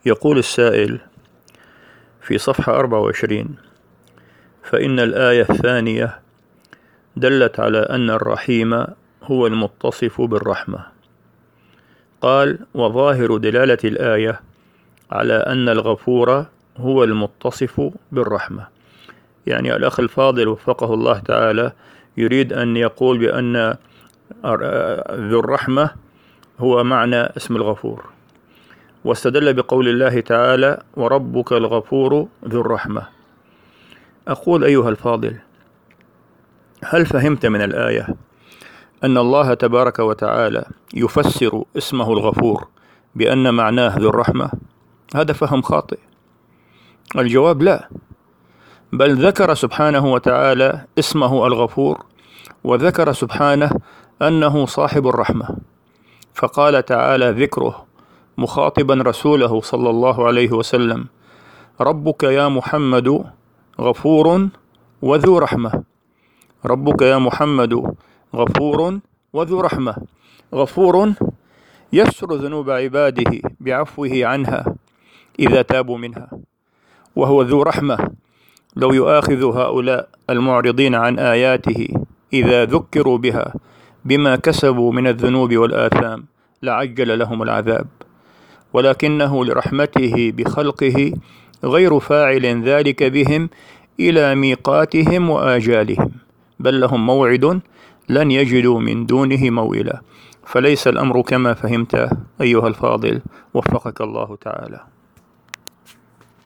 يقول السائل في صفحة 24: فإن الآية الثانية دلت على أن الرحيم هو المتصف بالرحمة. قال: وظاهر دلالة الآية على أن الغفور هو المتصف بالرحمة. يعني الأخ الفاضل وفقه الله تعالى يريد أن يقول بأن ذو الرحمة هو معنى اسم الغفور، واستدل بقول الله تعالى: وربك الغفور ذو الرحمة. أقول أيها الفاضل، هل فهمت من الآية أن الله تبارك وتعالى يفسر اسمه الغفور بأن معناه ذو الرحمة؟ هذا فهم خاطئ. الجواب لا، بل ذكر سبحانه وتعالى اسمه الغفور، وذكر سبحانه أنه صاحب الرحمة، فقال تعالى ذكره مخاطبا رسوله صلى الله عليه وسلم: ربك يا محمد غفور وذو رحمة. ربك يا محمد غفور وذو رحمة. غفور يستر ذنوب عباده بعفوه عنها إذا تابوا منها، وهو ذو رحمة لو يؤاخذ هؤلاء المعرضين عن آياته إذا ذكروا بها بما كسبوا من الذنوب والآثام لعجل لهم العذاب، ولكنه لرحمته بخلقه غير فاعل ذلك بهم إلى ميقاتهم وآجالهم، بل لهم موعد لن يجدوا من دونه موئلا. فليس الأمر كما فهمت أيها الفاضل، وفقك الله تعالى.